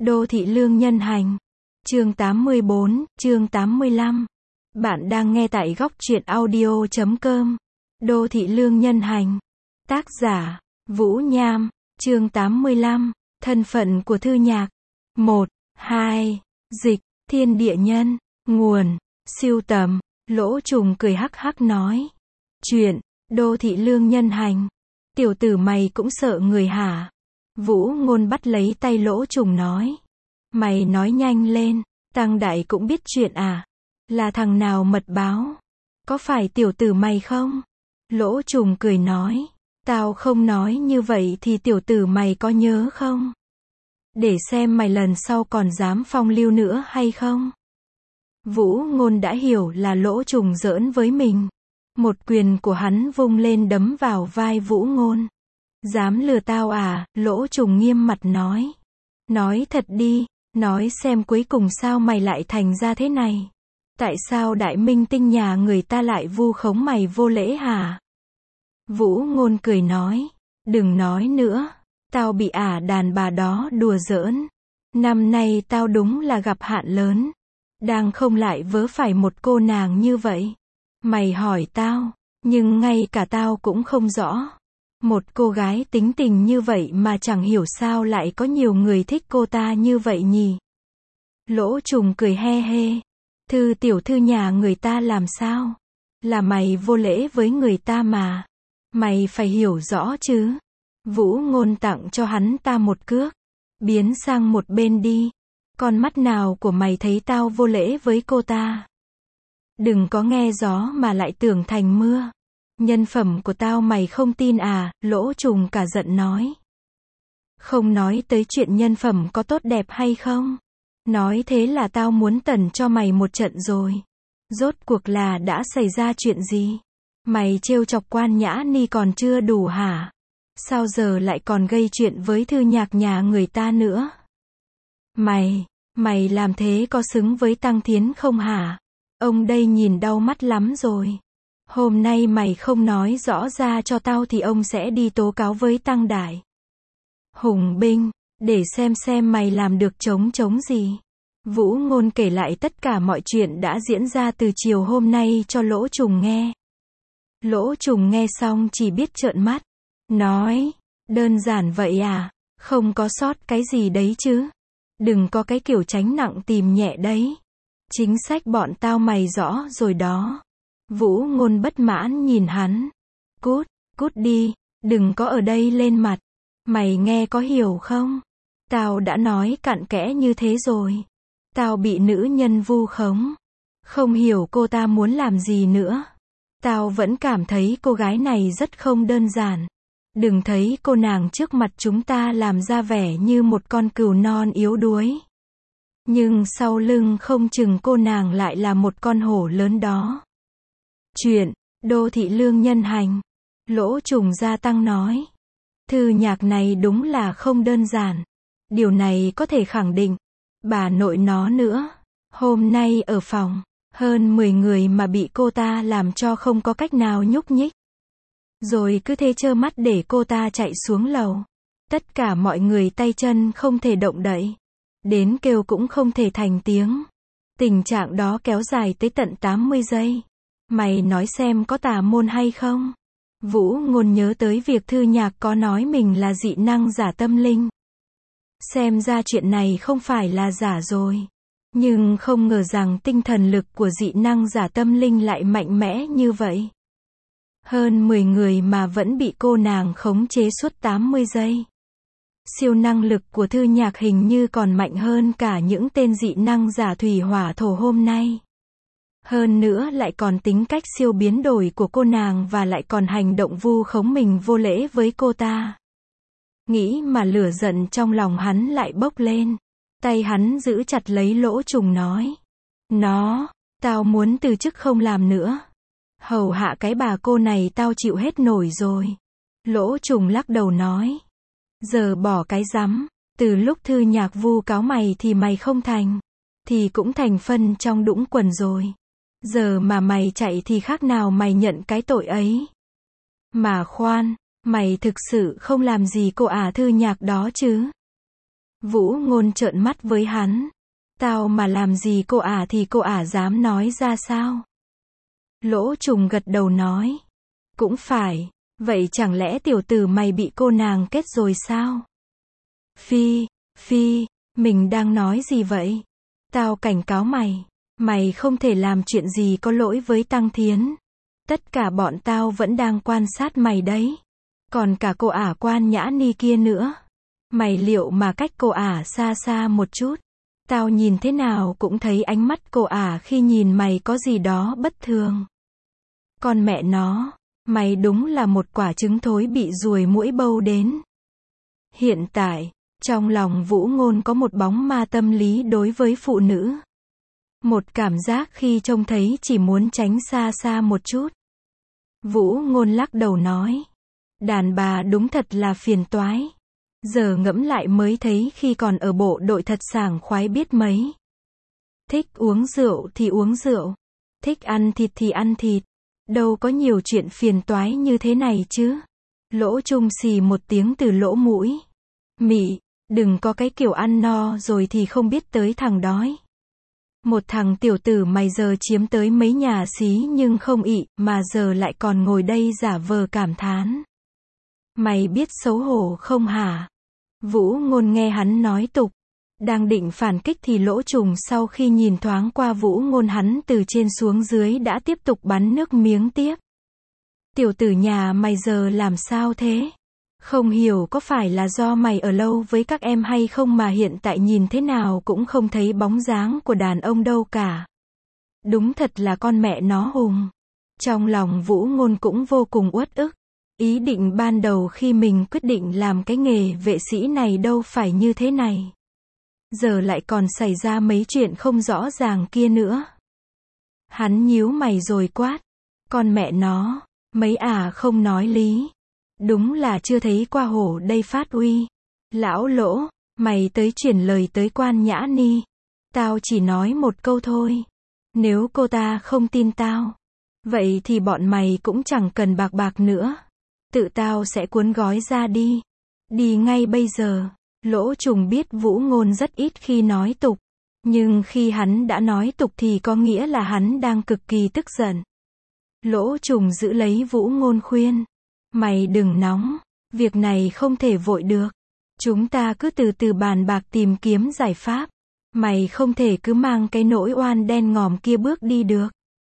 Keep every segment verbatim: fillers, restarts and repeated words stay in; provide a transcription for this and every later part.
Đô thị lương nhân hành. Chương tám mươi bốn, chương tám mươi lăm. Bạn đang nghe tại góc truyện audio chấm com. Đô thị lương nhân hành. Tác giả, Vũ Nham. Chương tám mươi lăm. Thân phận của thư nhạc. một, hai. Dịch, thiên địa nhân. Nguồn, siêu tầm. Lỗ Trùng cười hắc hắc nói. Chuyện, đô thị lương nhân hành. Tiểu tử mày cũng sợ người hả? Vũ Ngôn bắt lấy tay Lỗ Trùng nói. Mày nói nhanh lên, Tăng Đại cũng biết chuyện à? Là thằng nào mật báo? Có phải tiểu tử mày không? Lỗ Trùng cười nói. Tao không nói như vậy thì tiểu tử mày có nhớ không? Để xem mày lần sau còn dám phong lưu nữa hay không? Vũ Ngôn đã hiểu là Lỗ Trùng giỡn với mình. Một quyền của hắn vung lên đấm vào vai Vũ Ngôn. Dám lừa tao à? Lỗ Trùng nghiêm mặt nói. Nói thật đi, nói xem cuối cùng sao mày lại thành ra thế này. Tại sao đại minh tinh nhà người ta lại vu khống mày vô lễ hả? Vũ Ngôn cười nói. Đừng nói nữa, tao bị ả đàn bà đó đùa giỡn. Năm nay tao đúng là gặp hạn lớn. Đang không lại vớ phải một cô nàng như vậy. Mày hỏi tao, nhưng ngay cả tao cũng không rõ. Một cô gái tính tình như vậy mà chẳng hiểu sao lại có nhiều người thích cô ta như vậy nhỉ? Lỗ Trùng cười he he. Thư tiểu thư nhà người ta làm sao? Là mày vô lễ với người ta mà. Mày phải hiểu rõ chứ. Vũ Ngôn tặng cho hắn ta một cước. Biến sang một bên đi. Con mắt nào của mày thấy tao vô lễ với cô ta? Đừng có nghe gió mà lại tưởng thành mưa. Nhân phẩm của tao mày không tin à? Lỗ Trùng cả giận nói. Không nói tới chuyện nhân phẩm có tốt đẹp hay không. Nói thế là tao muốn tẩn cho mày một trận rồi. Rốt cuộc là đã xảy ra chuyện gì? Mày trêu chọc Quan Nhã Ni còn chưa đủ hả? Sao giờ lại còn gây chuyện với thư nhạc nhà người ta nữa? Mày, mày làm thế có xứng với Tăng Thiến không hả? Ông đây nhìn đau mắt lắm rồi. Hôm nay mày không nói rõ ra cho tao thì ông sẽ đi tố cáo với Tăng Đại. Hùng binh, để xem xem mày làm được chống chống gì. Vũ Ngôn kể lại tất cả mọi chuyện đã diễn ra từ chiều hôm nay cho Lỗ Trùng nghe. Lỗ Trùng nghe xong chỉ biết trợn mắt. Nói, đơn giản vậy à? Không có sót cái gì đấy chứ? Đừng có cái kiểu tránh nặng tìm nhẹ đấy. Chính sách bọn tao mày rõ rồi đó. Vũ Ngôn bất mãn nhìn hắn. Cút, cút đi, đừng có ở đây lên mặt. Mày nghe có hiểu không? Tao đã nói cặn kẽ như thế rồi. Tao bị nữ nhân vu khống. Không hiểu cô ta muốn làm gì nữa. Tao vẫn cảm thấy cô gái này rất không đơn giản. Đừng thấy cô nàng trước mặt chúng ta làm ra vẻ như một con cừu non yếu đuối. Nhưng sau lưng không chừng cô nàng lại là một con hổ lớn đó. Chuyện, đô thị lương nhân hành. Lỗ Trùng gia tăng nói. Thư nhạc này đúng là không đơn giản. Điều này có thể khẳng định. Bà nội nó nữa. Hôm nay ở phòng, hơn mười người mà bị cô ta làm cho không có cách nào nhúc nhích. Rồi cứ thế trơ mắt để cô ta chạy xuống lầu. Tất cả mọi người tay chân không thể động đậy. Đến kêu cũng không thể thành tiếng. Tình trạng đó kéo dài tới tận tám mươi giây. Mày nói xem có tà môn hay không? Vũ Ngôn nhớ tới việc thư nhạc có nói mình là dị năng giả tâm linh. Xem ra chuyện này không phải là giả rồi. Nhưng không ngờ rằng tinh thần lực của dị năng giả tâm linh lại mạnh mẽ như vậy. Hơn mười người mà vẫn bị cô nàng khống chế suốt tám mươi giây. Siêu năng lực của thư nhạc hình như còn mạnh hơn cả những tên dị năng giả thủy hỏa thổ hôm nay. Hơn nữa lại còn tính cách siêu biến đổi của cô nàng và lại còn hành động vu khống mình vô lễ với cô ta. Nghĩ mà lửa giận trong lòng hắn lại bốc lên. Tay hắn giữ chặt lấy Lỗ Trùng nói. Nó, tao muốn từ chức không làm nữa. Hầu hạ cái bà cô này tao chịu hết nổi rồi. Lỗ Trùng lắc đầu nói. Giờ bỏ cái rắm, từ lúc thư nhạc vu cáo mày thì mày không thành. Thì cũng thành phân trong đũng quần rồi. Giờ mà mày chạy thì khác nào mày nhận cái tội ấy. Mà khoan, mày thực sự không làm gì cô ả thư nhạc đó chứ? Vũ Ngôn trợn mắt với hắn. Tao mà làm gì cô ả thì cô ả dám nói ra sao? Lỗ Trùng gật đầu nói. Cũng phải, vậy chẳng lẽ tiểu tử mày bị cô nàng kết rồi sao? Phi, Phi, mình đang nói gì vậy? Tao cảnh cáo mày, mày không thể làm chuyện gì có lỗi với Tăng Thiến. Tất cả bọn tao vẫn đang quan sát mày đấy. Còn cả cô ả Quan Nhã Ni kia nữa. Mày liệu mà cách cô ả xa xa một chút. Tao nhìn thế nào cũng thấy ánh mắt cô ả khi nhìn mày có gì đó bất thường. Con mẹ nó, mày đúng là một quả trứng thối bị ruồi muỗi bâu đến. Hiện tại, trong lòng Vũ Ngôn có một bóng ma tâm lý đối với phụ nữ. Một cảm giác khi trông thấy chỉ muốn tránh xa xa một chút. Vũ Ngôn lắc đầu nói. Đàn bà đúng thật là phiền toái. Giờ ngẫm lại mới thấy khi còn ở bộ đội thật sảng khoái biết mấy. Thích uống rượu thì uống rượu. Thích ăn thịt thì ăn thịt. Đâu có nhiều chuyện phiền toái như thế này chứ. Lỗ Trung xì một tiếng từ lỗ mũi. Mị, đừng có cái kiểu ăn no rồi thì không biết tới thằng đói. Một thằng tiểu tử mày giờ chiếm tới mấy nhà xí nhưng không ị, mà giờ lại còn ngồi đây giả vờ cảm thán. Mày biết xấu hổ không hả? Vũ Ngôn nghe hắn nói tục. Đang định phản kích thì Lỗ Trùng sau khi nhìn thoáng qua Vũ Ngôn hắn từ trên xuống dưới đã tiếp tục bắn nước miếng tiếp. Tiểu tử nhà mày giờ làm sao thế? Không hiểu có phải là do mày ở lâu với các em hay không mà hiện tại nhìn thế nào cũng không thấy bóng dáng của đàn ông đâu cả. Đúng thật là con mẹ nó hùng. Trong lòng Vũ Ngôn cũng vô cùng uất ức. Ý định ban đầu khi mình quyết định làm cái nghề vệ sĩ này đâu phải như thế này. Giờ lại còn xảy ra mấy chuyện không rõ ràng kia nữa. Hắn nhíu mày rồi quát. Con mẹ nó, mấy ả không nói lý. Đúng là chưa thấy qua hổ đây phát uy. Lão Lỗ, mày tới chuyển lời tới Quan Nhã Ni. Tao chỉ nói một câu thôi. Nếu cô ta không tin tao, vậy thì bọn mày cũng chẳng cần bạc bạc nữa. Tự tao sẽ cuốn gói ra đi. Đi ngay bây giờ. Lỗ Trùng biết Vũ Ngôn rất ít khi nói tục. Nhưng khi hắn đã nói tục thì có nghĩa là hắn đang cực kỳ tức giận. Lỗ Trùng giữ lấy Vũ Ngôn khuyên. Mày đừng nóng. Việc này không thể vội được. Chúng ta cứ từ từ bàn bạc tìm kiếm giải pháp. Mày không thể cứ mang cái nỗi oan đen ngòm kia bước đi được.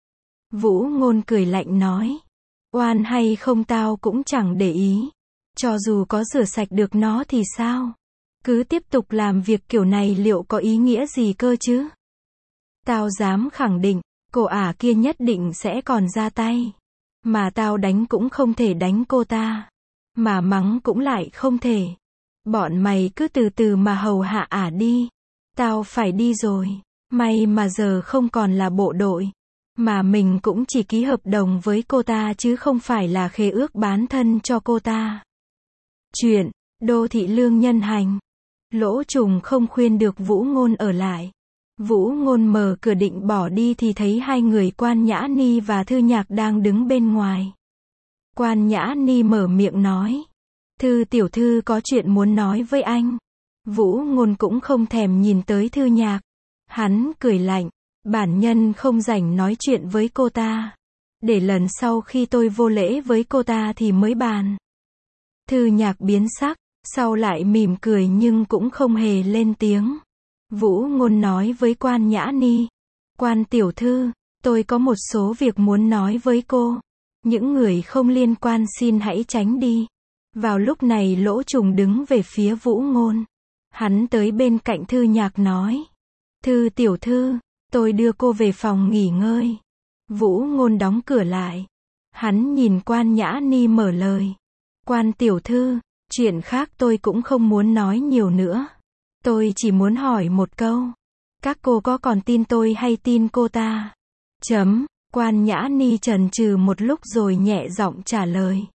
Vũ Ngôn cười lạnh nói. Oan hay không tao cũng chẳng để ý. Cho dù có rửa sạch được nó thì sao? Cứ tiếp tục làm việc kiểu này liệu có ý nghĩa gì cơ chứ? Tao dám khẳng định, cô ả kia nhất định sẽ còn ra tay. Mà tao đánh cũng không thể đánh cô ta. Mà mắng cũng lại không thể. Bọn mày cứ từ từ mà hầu hạ ả đi. Tao phải đi rồi. May mà giờ không còn là bộ đội. Mà mình cũng chỉ ký hợp đồng với cô ta chứ không phải là khế ước bán thân cho cô ta. Chuyện, đô thị lương nhân hành. Lỗ Trùng không khuyên được Vũ Ngôn ở lại. Vũ Ngôn mở cửa định bỏ đi thì thấy hai người Quan Nhã Ni và Thư Nhạc đang đứng bên ngoài. Quan Nhã Ni mở miệng nói. Thư tiểu thư có chuyện muốn nói với anh. Vũ Ngôn cũng không thèm nhìn tới Thư Nhạc. Hắn cười lạnh. Bản nhân không rảnh nói chuyện với cô ta. Để lần sau khi tôi vô lễ với cô ta thì mới bàn. Thư Nhạc biến sắc. Sau lại mỉm cười nhưng cũng không hề lên tiếng. Vũ Ngôn nói với Quan Nhã Ni. Quan tiểu thư, tôi có một số việc muốn nói với cô. Những người không liên quan xin hãy tránh đi. Vào lúc này Lỗ Trùng đứng về phía Vũ Ngôn. Hắn tới bên cạnh Thư Nhạc nói. Thư tiểu thư, tôi đưa cô về phòng nghỉ ngơi. Vũ Ngôn đóng cửa lại. Hắn nhìn Quan Nhã Ni mở lời. Quan tiểu thư, chuyện khác tôi cũng không muốn nói nhiều nữa. Tôi chỉ muốn hỏi một câu. Các cô có còn tin tôi hay tin cô ta? Chấm. Quan Nhã Ni chần chừ một lúc rồi nhẹ giọng trả lời.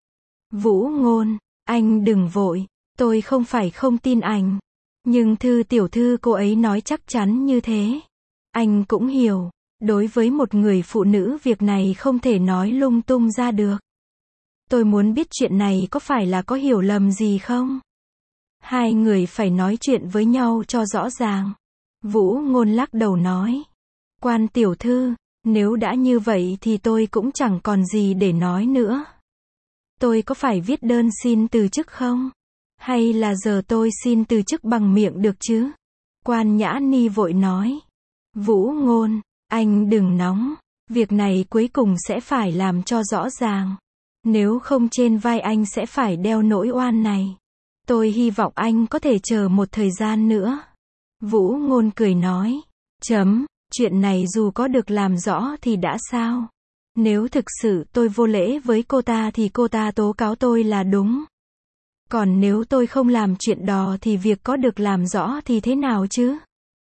Vũ Ngôn, anh đừng vội. Tôi không phải không tin anh. Nhưng Thư tiểu thư cô ấy nói chắc chắn như thế. Anh cũng hiểu. Đối với một người phụ nữ việc này không thể nói lung tung ra được. Tôi muốn biết chuyện này có phải là có hiểu lầm gì không? Hai người phải nói chuyện với nhau cho rõ ràng. Vũ Ngôn lắc đầu nói. Quan tiểu thư, nếu đã như vậy thì tôi cũng chẳng còn gì để nói nữa. Tôi có phải viết đơn xin từ chức không? Hay là giờ tôi xin từ chức bằng miệng được chứ? Quan Nhã Ni vội nói. Vũ Ngôn, anh đừng nóng. Việc này cuối cùng sẽ phải làm cho rõ ràng. Nếu không trên vai anh sẽ phải đeo nỗi oan này. Tôi hy vọng anh có thể chờ một thời gian nữa. Vũ Ngôn cười nói. Chấm, chuyện này dù có được làm rõ thì đã sao? Nếu thực sự tôi vô lễ với cô ta thì cô ta tố cáo tôi là đúng. Còn nếu tôi không làm chuyện đó thì việc có được làm rõ thì thế nào chứ?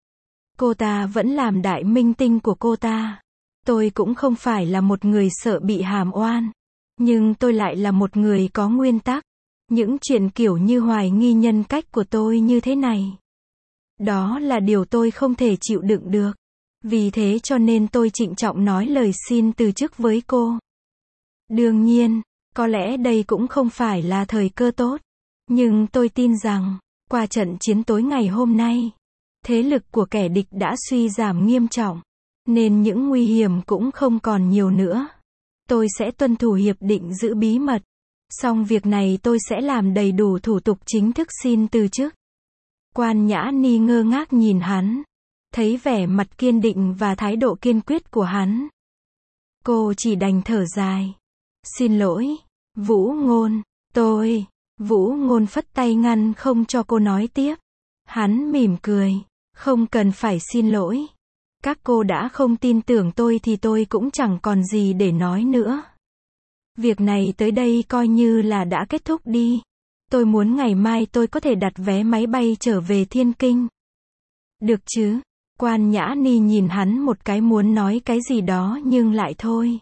Cô ta vẫn làm đại minh tinh của cô ta. Tôi cũng không phải là một người sợ bị hàm oan. Nhưng tôi lại là một người có nguyên tắc. Những chuyện kiểu như hoài nghi nhân cách của tôi như thế này. Đó là điều tôi không thể chịu đựng được. Vì thế cho nên tôi trịnh trọng nói lời xin từ chức với cô. Đương nhiên, có lẽ đây cũng không phải là thời cơ tốt. Nhưng tôi tin rằng, qua trận chiến tối ngày hôm nay, thế lực của kẻ địch đã suy giảm nghiêm trọng. Nên những nguy hiểm cũng không còn nhiều nữa. Tôi sẽ tuân thủ hiệp định giữ bí mật. Xong việc này tôi sẽ làm đầy đủ thủ tục chính thức xin từ chức. Quan Nhã Ni ngơ ngác nhìn hắn. Thấy vẻ mặt kiên định và thái độ kiên quyết của hắn. Cô chỉ đành thở dài. Xin lỗi, Vũ Ngôn, tôi... Vũ Ngôn phất tay ngăn không cho cô nói tiếp. Hắn mỉm cười. Không cần phải xin lỗi. Các cô đã không tin tưởng tôi thì tôi cũng chẳng còn gì để nói nữa. Việc này tới đây coi như là đã kết thúc đi. Tôi muốn ngày mai tôi có thể đặt vé máy bay trở về Thiên Kinh. Được chứ? Quan Nhã Ni nhìn hắn một cái muốn nói cái gì đó nhưng lại thôi.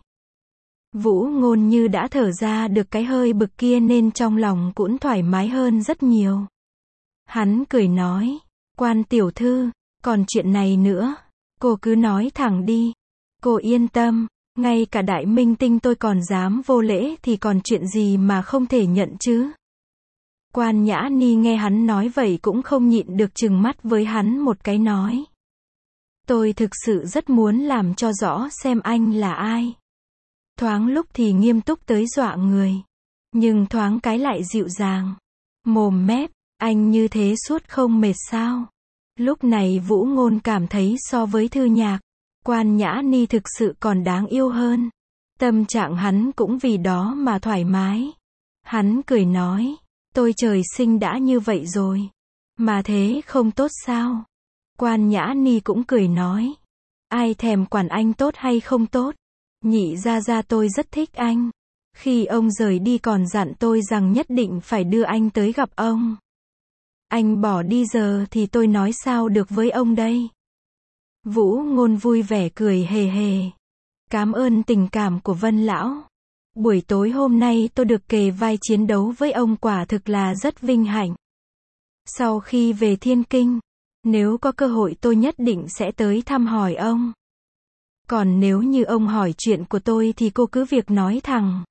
Vũ Ngôn như đã thở ra được cái hơi bực kia nên trong lòng cũng thoải mái hơn rất nhiều. Hắn cười nói. Quan tiểu thư, còn chuyện này nữa. Cô cứ nói thẳng đi. Cô yên tâm, ngay cả đại minh tinh tôi còn dám vô lễ thì còn chuyện gì mà không thể nhận chứ. Quan Nhã Ni nghe hắn nói vậy cũng không nhịn được trừng mắt với hắn một cái nói. Tôi thực sự rất muốn làm cho rõ xem anh là ai. Thoáng lúc thì nghiêm túc tới dọa người. Nhưng thoáng cái lại dịu dàng. Mồm mép, anh như thế suốt không mệt sao? Lúc này Vũ Ngôn cảm thấy so với Thư Nhạc, Quan Nhã Ni thực sự còn đáng yêu hơn. Tâm trạng hắn cũng vì đó mà thoải mái. Hắn cười nói, tôi trời sinh đã như vậy rồi. Mà thế không tốt sao? Quan Nhã Ni cũng cười nói, ai thèm quản anh tốt hay không tốt. Nhị gia gia tôi rất thích anh. Khi ông rời đi còn dặn tôi rằng nhất định phải đưa anh tới gặp ông. Anh bỏ đi giờ thì tôi nói sao được với ông đây? Vũ Ngôn vui vẻ cười hề hề. Cảm ơn tình cảm của Vân lão. Buổi tối hôm nay tôi được kề vai chiến đấu với ông quả thực là rất vinh hạnh. Sau khi về Thiên Kinh, nếu có cơ hội tôi nhất định sẽ tới thăm hỏi ông. Còn nếu như ông hỏi chuyện của tôi thì cô cứ việc nói thẳng.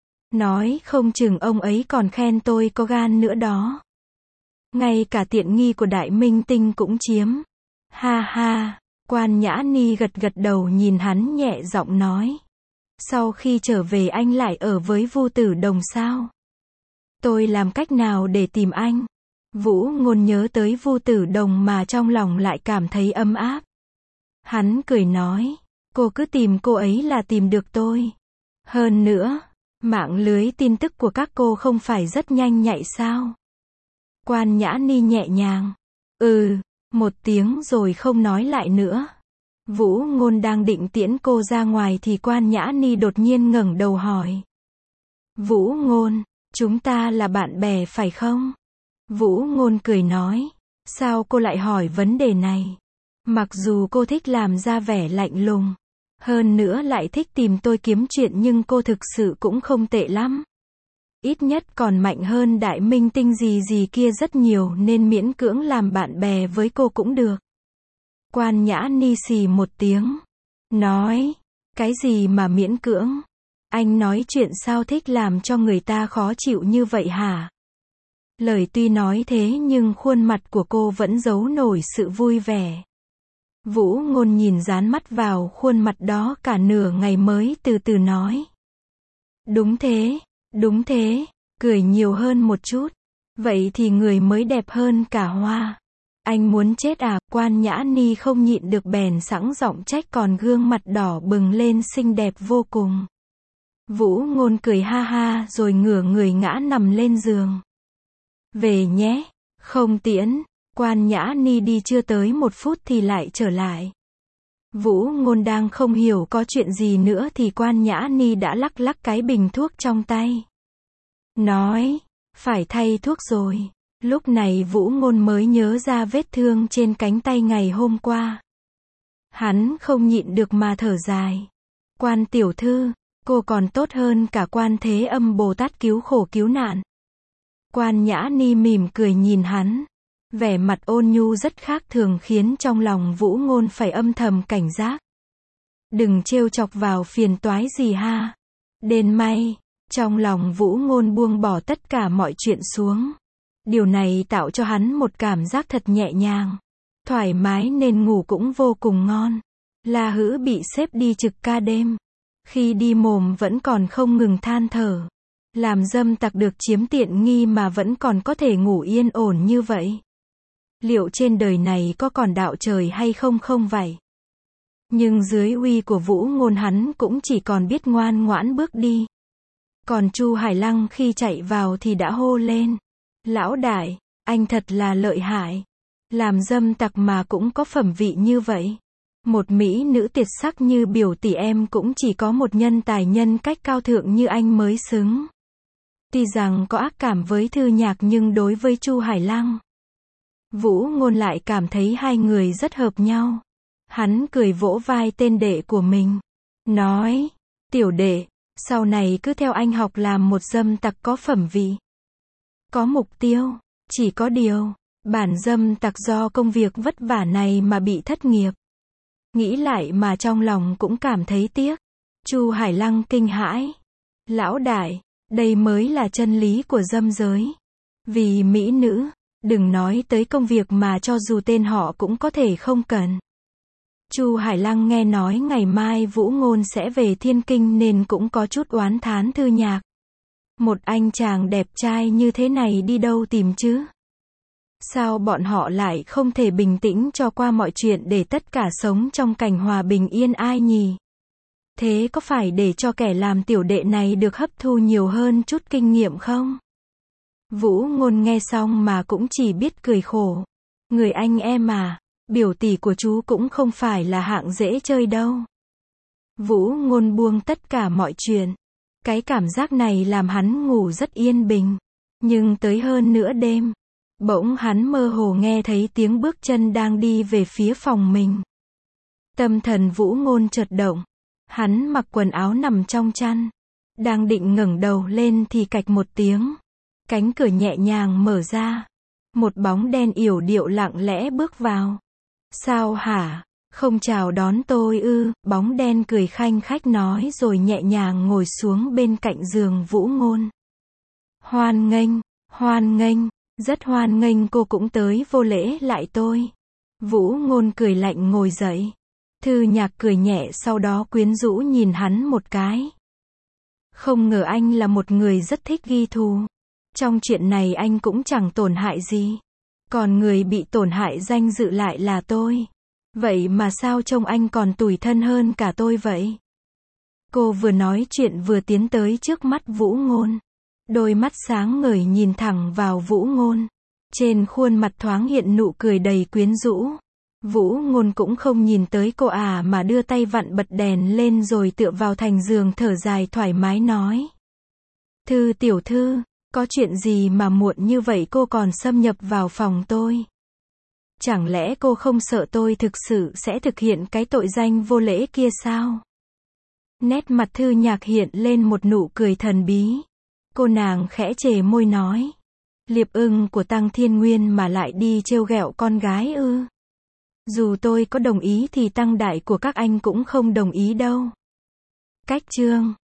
Nói không chừng ông ấy còn khen tôi có gan nữa đó. Ngay cả tiện nghi của đại minh tinh cũng chiếm. Ha ha, Quan Nhã Ni gật gật đầu nhìn hắn nhẹ giọng nói. Sau khi trở về anh lại ở với Vu Tử Đồng sao? Tôi làm cách nào để tìm anh? Vũ Ngôn nhớ tới Vu Tử Đồng mà trong lòng lại cảm thấy ấm áp. Hắn cười nói, cô cứ tìm cô ấy là tìm được tôi. Hơn nữa, mạng lưới tin tức của các cô không phải rất nhanh nhạy sao? Quan Nhã Ni nhẹ nhàng. Ừ, một tiếng rồi không nói lại nữa. Vũ Ngôn đang định tiễn cô ra ngoài thì Quan Nhã Ni đột nhiên ngẩng đầu hỏi. Vũ Ngôn, chúng ta là bạn bè phải không? Vũ Ngôn cười nói. Sao cô lại hỏi vấn đề này? Mặc dù cô thích làm ra vẻ lạnh lùng. Hơn nữa lại thích tìm tôi kiếm chuyện nhưng cô thực sự cũng không tệ lắm. Ít nhất còn mạnh hơn đại minh tinh gì gì kia rất nhiều nên miễn cưỡng làm bạn bè với cô cũng được. Quan Nhã Ni xì một tiếng. Nói, cái gì mà miễn cưỡng? Anh nói chuyện sao thích làm cho người ta khó chịu như vậy hả? Lời tuy nói thế nhưng khuôn mặt của cô vẫn giấu nổi sự vui vẻ. Vũ Ngôn nhìn dán mắt vào khuôn mặt đó cả nửa ngày mới từ từ nói. Đúng thế, đúng thế, cười nhiều hơn một chút. Vậy thì người mới đẹp hơn cả hoa. Anh muốn chết à, Quan Nhã Ni không nhịn được bèn sẵn giọng trách, còn gương mặt đỏ bừng lên xinh đẹp vô cùng. Vũ Ngôn cười ha ha rồi ngửa người ngã nằm lên giường. Về nhé, không tiễn. Quan Nhã Ni đi chưa tới một phút thì lại trở lại. Vũ Ngôn đang không hiểu có chuyện gì nữa thì Quan Nhã Ni đã lắc lắc cái bình thuốc trong tay. Nói, phải thay thuốc rồi. Lúc này Vũ Ngôn mới nhớ ra vết thương trên cánh tay ngày hôm qua. Hắn không nhịn được mà thở dài. Quan tiểu thư, cô còn tốt hơn cả Quan Thế Âm Bồ Tát cứu khổ cứu nạn. Quan Nhã Ni mỉm cười nhìn hắn. Vẻ mặt ôn nhu rất khác thường khiến trong lòng Vũ Ngôn phải âm thầm cảnh giác. Đừng trêu chọc vào phiền toái gì ha. Đến may, trong lòng Vũ Ngôn buông bỏ tất cả mọi chuyện xuống. Điều này tạo cho hắn một cảm giác thật nhẹ nhàng, thoải mái nên ngủ cũng vô cùng ngon. La Hữ bị xếp đi trực ca đêm. Khi đi mồm vẫn còn không ngừng than thở. Làm dâm tặc được chiếm tiện nghi mà vẫn còn có thể ngủ yên ổn như vậy. Liệu trên đời này có còn đạo trời hay không không vậy? Nhưng dưới uy của Vũ Ngôn hắn cũng chỉ còn biết ngoan ngoãn bước đi. Còn Chu Hải Lăng khi chạy vào thì đã hô lên. Lão đại, anh thật là lợi hại. Làm dâm tặc mà cũng có phẩm vị như vậy. Một mỹ nữ tuyệt sắc như biểu tỷ em cũng chỉ có một nhân tài nhân cách cao thượng như anh mới xứng. Tuy rằng có ác cảm với Thư Nhạc nhưng đối với Chu Hải Lăng, Vũ Ngôn lại cảm thấy hai người rất hợp nhau. Hắn cười vỗ vai tên đệ của mình. Nói, tiểu đệ, sau này cứ theo anh học làm một dâm tặc có phẩm vị. Có mục tiêu, chỉ có điều, bản dâm tặc do công việc vất vả này mà bị thất nghiệp. Nghĩ lại mà trong lòng cũng cảm thấy tiếc. Chu Hải Lăng kinh hãi. Lão đại, đây mới là chân lý của dâm giới. Vì mỹ nữ, đừng nói tới công việc mà cho dù tên họ cũng có thể không cần. Chu Hải Lăng nghe nói ngày mai Vũ Ngôn sẽ về Thiên Kinh nên cũng có chút oán thán Thư Nhạc. Một anh chàng đẹp trai như thế này đi đâu tìm chứ? Sao bọn họ lại không thể bình tĩnh cho qua mọi chuyện để tất cả sống trong cảnh hòa bình yên ai nhỉ? Thế có phải để cho kẻ làm tiểu đệ này được hấp thu nhiều hơn chút kinh nghiệm không? Vũ Ngôn nghe xong mà cũng chỉ biết cười khổ. Người anh em à, biểu tỷ của chú cũng không phải là hạng dễ chơi đâu. Vũ Ngôn buông tất cả mọi chuyện. Cái cảm giác này làm hắn ngủ rất yên bình. Nhưng tới hơn nửa đêm, bỗng hắn mơ hồ nghe thấy tiếng bước chân đang đi về phía phòng mình. Tâm thần Vũ Ngôn chợt động. Hắn mặc quần áo nằm trong chăn. Đang định ngẩng đầu lên thì cạch một tiếng. Cánh cửa nhẹ nhàng mở ra. Một bóng đen yểu điệu lặng lẽ bước vào. Sao hả? Không chào đón tôi ư? Bóng đen cười khanh khách nói rồi nhẹ nhàng ngồi xuống bên cạnh giường Vũ Ngôn. Hoan nghênh, hoan nghênh, rất hoan nghênh cô cũng tới vô lễ lại tôi. Vũ Ngôn cười lạnh ngồi dậy. Thư Nhạc cười nhẹ sau đó quyến rũ nhìn hắn một cái. Không ngờ anh là một người rất thích ghi thù. Trong chuyện này anh cũng chẳng tổn hại gì. Còn người bị tổn hại danh dự lại là tôi. Vậy mà sao trông anh còn tủi thân hơn cả tôi vậy? Cô vừa nói chuyện vừa tiến tới trước mắt Vũ Ngôn. Đôi mắt sáng ngời nhìn thẳng vào Vũ Ngôn. Trên khuôn mặt thoáng hiện nụ cười đầy quyến rũ. Vũ Ngôn cũng không nhìn tới cô à mà đưa tay vặn bật đèn lên rồi tựa vào thành giường thở dài thoải mái nói. Thư tiểu thư, có chuyện gì mà muộn như vậy cô còn xâm nhập vào phòng tôi? Chẳng lẽ cô không sợ tôi thực sự sẽ thực hiện cái tội danh vô lễ kia sao? Nét mặt Thư Nhạc hiện lên một nụ cười thần bí. Cô nàng khẽ chề môi nói. Liệp ưng của Tăng Thiên Nguyên mà lại đi trêu ghẹo con gái ư? Dù tôi có đồng ý thì tăng đại của các anh cũng không đồng ý đâu. Cách chương